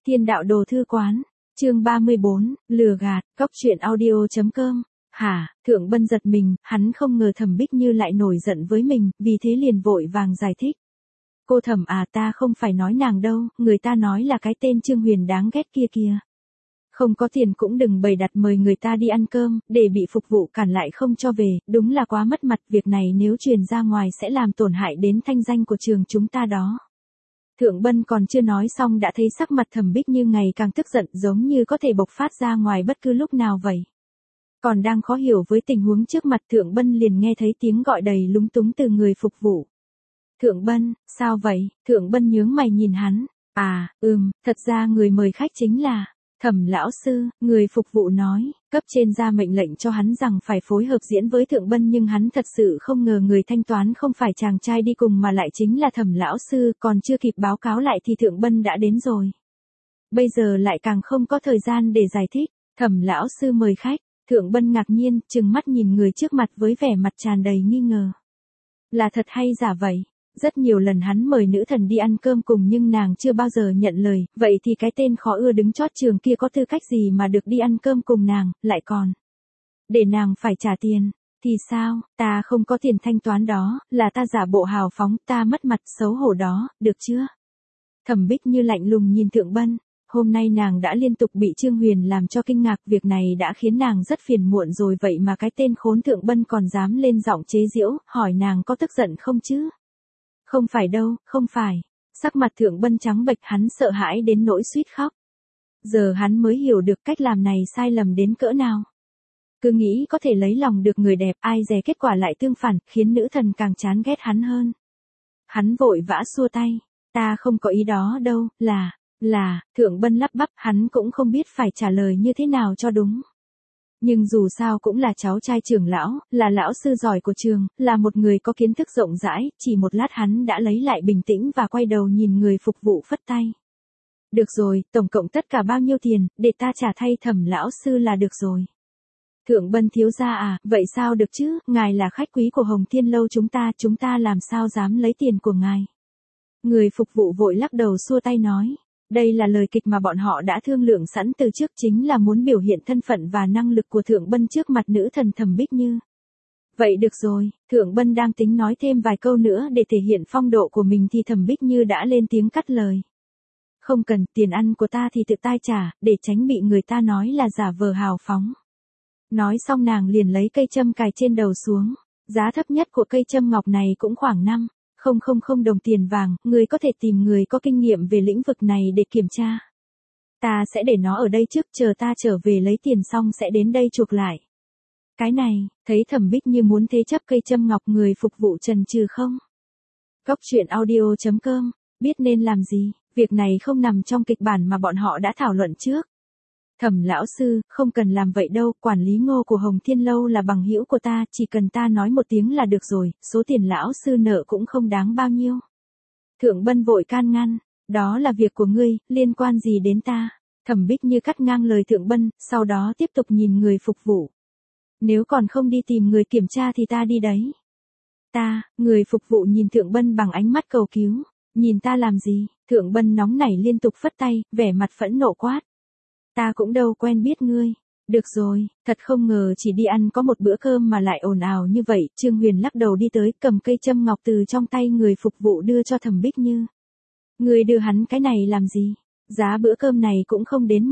Thiên đạo đồ thư quán, chương 34, lừa gạt, cóc truyện audio.com. Hả, Thượng Bân giật mình, hắn không ngờ Thẩm Bích Như lại nổi giận với mình, vì thế liền vội vàng giải thích. Cô Thẩm à, ta không phải nói nàng đâu, người ta nói là cái tên Trương Huyền đáng ghét kia kìa. Không có tiền cũng đừng bày đặt mời người ta đi ăn cơm, để bị phục vụ cản lại không cho về, đúng là quá mất mặt, việc này nếu truyền ra ngoài sẽ làm tổn hại đến thanh danh của trường chúng ta đó. Thượng Bân còn chưa nói xong đã thấy sắc mặt Thẩm Bích Như ngày càng tức giận, giống như có thể bộc phát ra ngoài bất cứ lúc nào vậy. Còn đang khó hiểu với tình huống trước mặt, Thượng Bân liền nghe thấy tiếng gọi đầy lúng túng từ người phục vụ. Thượng Bân, sao vậy? Thượng Bân nhướng mày nhìn hắn. Thật ra người mời khách chính là Thẩm lão sư, người phục vụ nói, cấp trên ra mệnh lệnh cho hắn rằng phải phối hợp diễn với Thượng Bân, nhưng hắn thật sự không ngờ người thanh toán không phải chàng trai đi cùng mà lại chính là Thẩm lão sư, còn chưa kịp báo cáo lại thì Thượng Bân đã đến rồi. Bây giờ lại càng không có thời gian để giải thích, Thẩm lão sư mời khách. Thượng Bân ngạc nhiên, trừng mắt nhìn người trước mặt với vẻ mặt tràn đầy nghi ngờ. Là thật hay giả vậy? Rất nhiều lần hắn mời nữ thần đi ăn cơm cùng nhưng nàng chưa bao giờ nhận lời, vậy thì cái tên khó ưa đứng chót trường kia có tư cách gì mà được đi ăn cơm cùng nàng, lại còn để nàng phải trả tiền, thì sao, ta không có tiền thanh toán đó, là ta giả bộ hào phóng, ta mất mặt xấu hổ đó, được chưa? Thẩm Bích Như lạnh lùng nhìn Thượng Bân, hôm nay nàng đã liên tục bị Trương Huyền làm cho kinh ngạc, việc này đã khiến nàng rất phiền muộn rồi, vậy mà cái tên khốn Thượng Bân còn dám lên giọng chế giễu, hỏi nàng có tức giận không chứ? Không phải đâu, không phải. Sắc mặt Thượng Bân trắng bệch, hắn sợ hãi đến nỗi suýt khóc. Giờ hắn mới hiểu được cách làm này sai lầm đến cỡ nào. Cứ nghĩ có thể lấy lòng được người đẹp, ai dè kết quả lại tương phản, khiến nữ thần càng chán ghét hắn hơn. Hắn vội vã xua tay. Ta không có ý đó đâu, Thượng Bân lắp bắp, hắn cũng không biết phải trả lời như thế nào cho đúng. Nhưng dù sao cũng là cháu trai trưởng lão, là lão sư giỏi của trường, là một người có kiến thức rộng rãi, chỉ một lát hắn đã lấy lại bình tĩnh và quay đầu nhìn người phục vụ phất tay. Được rồi, tổng cộng tất cả bao nhiêu tiền, để ta trả thay Thẩm lão sư là được rồi. Thượng Bân thiếu gia à, vậy sao được chứ, ngài là khách quý của Hồng Thiên Lâu chúng ta làm sao dám lấy tiền của ngài. Người phục vụ vội lắc đầu xua tay nói. Đây là lời kịch mà bọn họ đã thương lượng sẵn từ trước, chính là muốn biểu hiện thân phận và năng lực của Thượng Bân trước mặt nữ thần Thẩm Bích Như. Vậy được rồi, Thượng Bân đang tính nói thêm vài câu nữa để thể hiện phong độ của mình thì Thẩm Bích Như đã lên tiếng cắt lời. Không cần, tiền ăn của ta thì tự tay trả, để tránh bị người ta nói là giả vờ hào phóng. Nói xong nàng liền lấy cây châm cài trên đầu xuống. Giá thấp nhất của cây châm ngọc này cũng khoảng 5,000 đồng tiền vàng, người có thể tìm người có kinh nghiệm về lĩnh vực này để kiểm tra. Ta sẽ để nó ở đây trước, chờ ta trở về lấy tiền xong sẽ đến đây chuộc lại. Cái này, thấy Thẩm Bích Như muốn thế chấp cây châm ngọc, người phục vụ chần chừ không? Cóc truyện audio.com, biết nên làm gì, việc này không nằm trong kịch bản mà bọn họ đã thảo luận trước. Thẩm lão sư, không cần làm vậy đâu, quản lý Ngô của Hồng Thiên Lâu là bằng hữu của ta, chỉ cần ta nói một tiếng là được rồi, số tiền lão sư nợ cũng không đáng bao nhiêu. Thượng Bân vội can ngăn, đó là việc của ngươi, liên quan gì đến ta? Thẩm Bích Như cắt ngang lời Thượng Bân, sau đó tiếp tục nhìn người phục vụ. Nếu còn không đi tìm người kiểm tra thì ta đi đấy. Người phục vụ nhìn Thượng Bân bằng ánh mắt cầu cứu, nhìn ta làm gì? Thượng Bân nóng nảy liên tục phất tay, vẻ mặt phẫn nộ quát. Ta cũng đâu quen biết ngươi. Được rồi, thật không ngờ chỉ đi ăn có một bữa cơm mà lại ồn ào như vậy. Trương Huyền lắc đầu đi tới, cầm cây châm ngọc từ trong tay người phục vụ đưa cho Thẩm Bích Như. Ngươi đưa hắn cái này làm gì? Giá bữa cơm này cũng không đến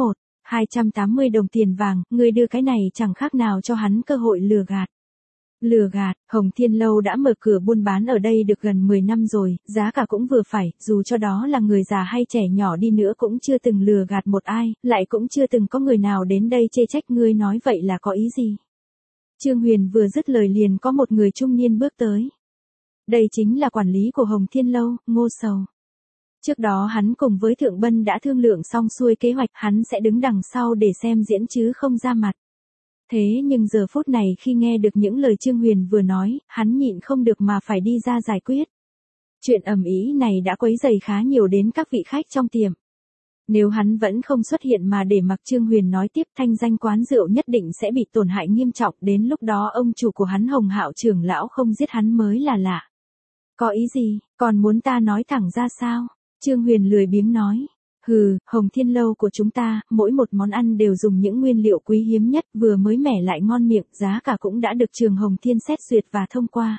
280 đồng tiền vàng, ngươi đưa cái này chẳng khác nào cho hắn cơ hội lừa gạt. Lừa gạt, Hồng Thiên Lâu đã mở cửa buôn bán ở đây được gần 10 năm rồi, giá cả cũng vừa phải, dù cho đó là người già hay trẻ nhỏ đi nữa cũng chưa từng lừa gạt một ai, lại cũng chưa từng có người nào đến đây chê trách, ngươi nói vậy là có ý gì? Trương Huyền vừa dứt lời liền có một người trung niên bước tới. Đây chính là quản lý của Hồng Thiên Lâu, Ngô Sầu. Trước đó hắn cùng với Thượng Bân đã thương lượng xong xuôi kế hoạch, hắn sẽ đứng đằng sau để xem diễn chứ không ra mặt. Thế nhưng giờ phút này khi nghe được những lời Trương Huyền vừa nói, hắn nhịn không được mà phải đi ra giải quyết. Chuyện ầm ĩ này đã quấy rầy khá nhiều đến các vị khách trong tiệm. Nếu hắn vẫn không xuất hiện mà để mặc Trương Huyền nói tiếp, thanh danh quán rượu nhất định sẽ bị tổn hại nghiêm trọng, đến lúc đó ông chủ của hắn Hồng Hạo trưởng lão không giết hắn mới là lạ. Có ý gì, còn muốn ta nói thẳng ra sao? Trương Huyền lười biếng nói. Hừ, Hồng Thiên Lâu của chúng ta, mỗi một món ăn đều dùng những nguyên liệu quý hiếm nhất, vừa mới mẻ lại ngon miệng, giá cả cũng đã được trường Hồng Thiên xét duyệt và thông qua.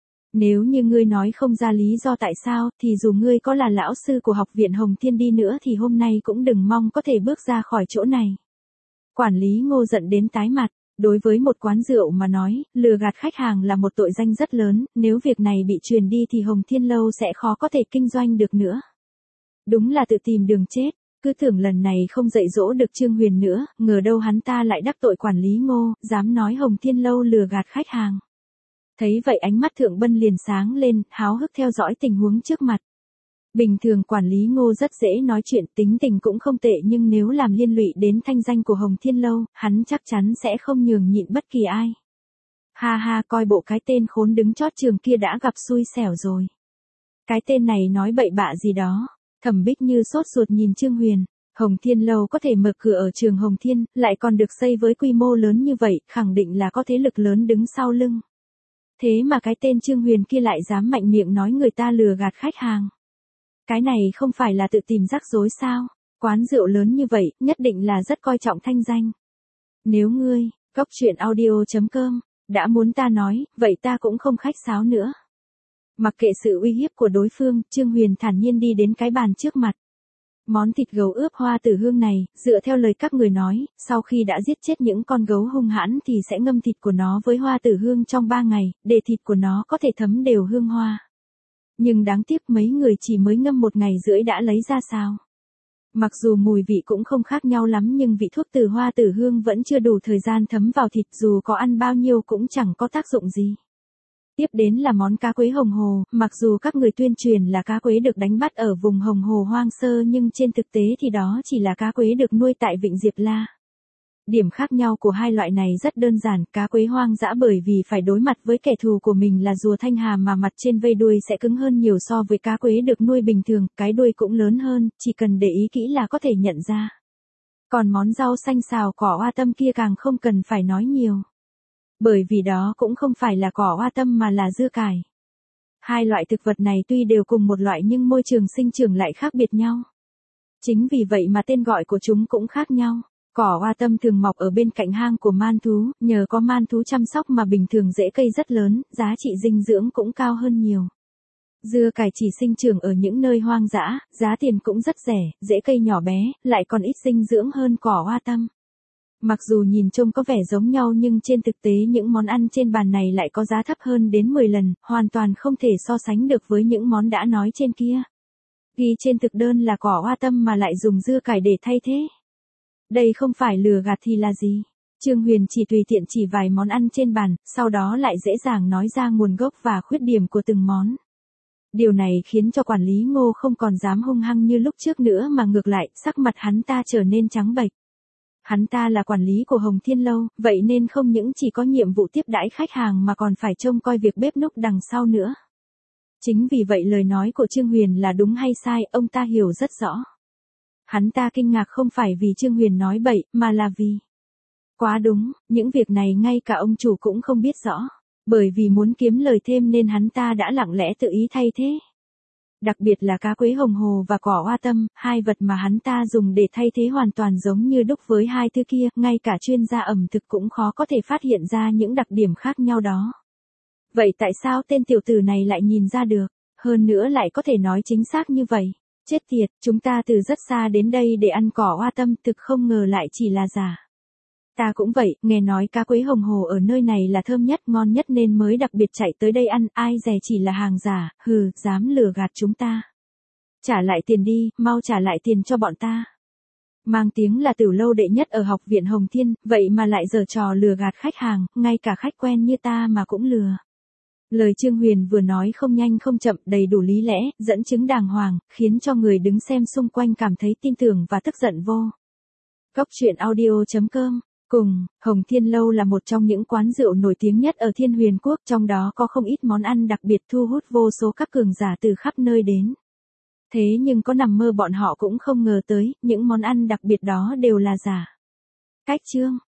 Nếu như ngươi nói không ra lý do tại sao, thì dù ngươi có là lão sư của học viện Hồng Thiên đi nữa thì hôm nay cũng đừng mong có thể bước ra khỏi chỗ này. Quản lý Ngô giận đến tái mặt. Đối với một quán rượu mà nói, lừa gạt khách hàng là một tội danh rất lớn, nếu việc này bị truyền đi thì Hồng Thiên Lâu sẽ khó có thể kinh doanh được nữa. Đúng là tự tìm đường chết, cứ tưởng lần này không dạy dỗ được Trương Huyền nữa, ngờ đâu hắn ta lại đắc tội quản lý Ngô, dám nói Hồng Thiên Lâu lừa gạt khách hàng. Thấy vậy ánh mắt Thượng Bân liền sáng lên, háo hức theo dõi tình huống trước mặt. Bình thường quản lý Ngô rất dễ nói chuyện, tính tình cũng không tệ, nhưng nếu làm liên lụy đến thanh danh của Hồng Thiên Lâu, hắn chắc chắn sẽ không nhường nhịn bất kỳ ai. Ha ha, coi bộ cái tên khốn đứng chót trường kia đã gặp xui xẻo rồi. Cái tên này nói bậy bạ gì đó. Thẩm Bích Như sốt ruột nhìn Trương Huyền. Hồng Thiên Lâu có thể mở cửa ở trường Hồng Thiên, lại còn được xây với quy mô lớn như vậy, khẳng định là có thế lực lớn đứng sau lưng. Thế mà cái tên Trương Huyền kia lại dám mạnh miệng nói người ta lừa gạt khách hàng. Cái này không phải là tự tìm rắc rối sao? Quán rượu lớn như vậy, nhất định là rất coi trọng thanh danh. Nếu ngươi, coctruyện.audio.com, đã muốn ta nói, vậy ta cũng không khách sáo nữa. Mặc kệ sự uy hiếp của đối phương, Trương Huyền thản nhiên đi đến cái bàn trước mặt. Món thịt gấu ướp hoa tử hương này, dựa theo lời các người nói, sau khi đã giết chết những con gấu hung hãn thì sẽ ngâm thịt của nó với hoa tử hương trong 3 ngày, để thịt của nó có thể thấm đều hương hoa. Nhưng đáng tiếc mấy người chỉ mới ngâm 1 ngày rưỡi đã lấy ra sao. Mặc dù mùi vị cũng không khác nhau lắm nhưng vị thuốc từ hoa tử hương vẫn chưa đủ thời gian thấm vào thịt, dù có ăn bao nhiêu cũng chẳng có tác dụng gì. Tiếp đến là món cá quế hồng hồ, mặc dù các người tuyên truyền là cá quế được đánh bắt ở vùng hồng hồ hoang sơ nhưng trên thực tế thì đó chỉ là cá quế được nuôi tại Vịnh Diệp La. Điểm khác nhau của hai loại này rất đơn giản, cá quế hoang dã bởi vì phải đối mặt với kẻ thù của mình là rùa thanh hà mà mặt trên vây đuôi sẽ cứng hơn nhiều so với cá quế được nuôi bình thường, cái đuôi cũng lớn hơn, chỉ cần để ý kỹ là có thể nhận ra. Còn món rau xanh xào cỏ oa tâm kia càng không cần phải nói nhiều. Bởi vì đó cũng không phải là cỏ oa tâm mà là dưa cải. Hai loại thực vật này tuy đều cùng một loại nhưng môi trường sinh trưởng lại khác biệt nhau. Chính vì vậy mà tên gọi của chúng cũng khác nhau. Cỏ oa tâm thường mọc ở bên cạnh hang của man thú, nhờ có man thú chăm sóc mà bình thường rễ cây rất lớn, giá trị dinh dưỡng cũng cao hơn nhiều. Dưa cải chỉ sinh trưởng ở những nơi hoang dã, giá tiền cũng rất rẻ, rễ cây nhỏ bé, lại còn ít dinh dưỡng hơn cỏ oa tâm. Mặc dù nhìn trông có vẻ giống nhau nhưng trên thực tế những món ăn trên bàn này lại có giá thấp hơn đến 10 lần, hoàn toàn không thể so sánh được với những món đã nói trên kia. Ghi trên thực đơn là cỏ oa tâm mà lại dùng dưa cải để thay thế. Đây không phải lừa gạt thì là gì? Trương Huyền chỉ tùy tiện chỉ vài món ăn trên bàn, sau đó lại dễ dàng nói ra nguồn gốc và khuyết điểm của từng món. Điều này khiến cho quản lý Ngô không còn dám hung hăng như lúc trước nữa mà ngược lại, sắc mặt hắn ta trở nên trắng bệch. Hắn ta là quản lý của Hồng Thiên Lâu, vậy nên không những chỉ có nhiệm vụ tiếp đãi khách hàng mà còn phải trông coi việc bếp núc đằng sau nữa. Chính vì vậy lời nói của Trương Huyền là đúng hay sai, ông ta hiểu rất rõ. Hắn ta kinh ngạc không phải vì Trương Huyền nói bậy, mà là vì... Quá đúng, những việc này ngay cả ông chủ cũng không biết rõ. Bởi vì muốn kiếm lời thêm nên hắn ta đã lặng lẽ tự ý thay thế. Đặc biệt là cá quế hồng hồ và cỏ oa tâm, hai vật mà hắn ta dùng để thay thế hoàn toàn giống như đúc với hai thứ kia, ngay cả chuyên gia ẩm thực cũng khó có thể phát hiện ra những đặc điểm khác nhau đó. Vậy tại sao tên tiểu tử này lại nhìn ra được, hơn nữa lại có thể nói chính xác như vậy? Chết tiệt, chúng ta từ rất xa đến đây để ăn cỏ oa tâm, thực không ngờ lại chỉ là giả. Ta cũng vậy, nghe nói cá quế hồng hồ ở nơi này là thơm nhất, ngon nhất nên mới đặc biệt chạy tới đây ăn, ai dè chỉ là hàng giả, hừ, dám lừa gạt chúng ta. Trả lại tiền đi, mau trả lại tiền cho bọn ta. Mang tiếng là tiểu lâu đệ nhất ở học viện Hồng Thiên, vậy mà lại giở trò lừa gạt khách hàng, ngay cả khách quen như ta mà cũng lừa. Lời Trương Huyền vừa nói không nhanh không chậm, đầy đủ lý lẽ, dẫn chứng đàng hoàng, khiến cho người đứng xem xung quanh cảm thấy tin tưởng và tức giận vô. Coctruyện.audio.com. Cùng, Hồng Thiên Lâu là một trong những quán rượu nổi tiếng nhất ở Thiên Huyền Quốc, trong đó có không ít món ăn đặc biệt thu hút vô số các cường giả từ khắp nơi đến. Thế nhưng có nằm mơ bọn họ cũng không ngờ tới, những món ăn đặc biệt đó đều là giả. Cách chương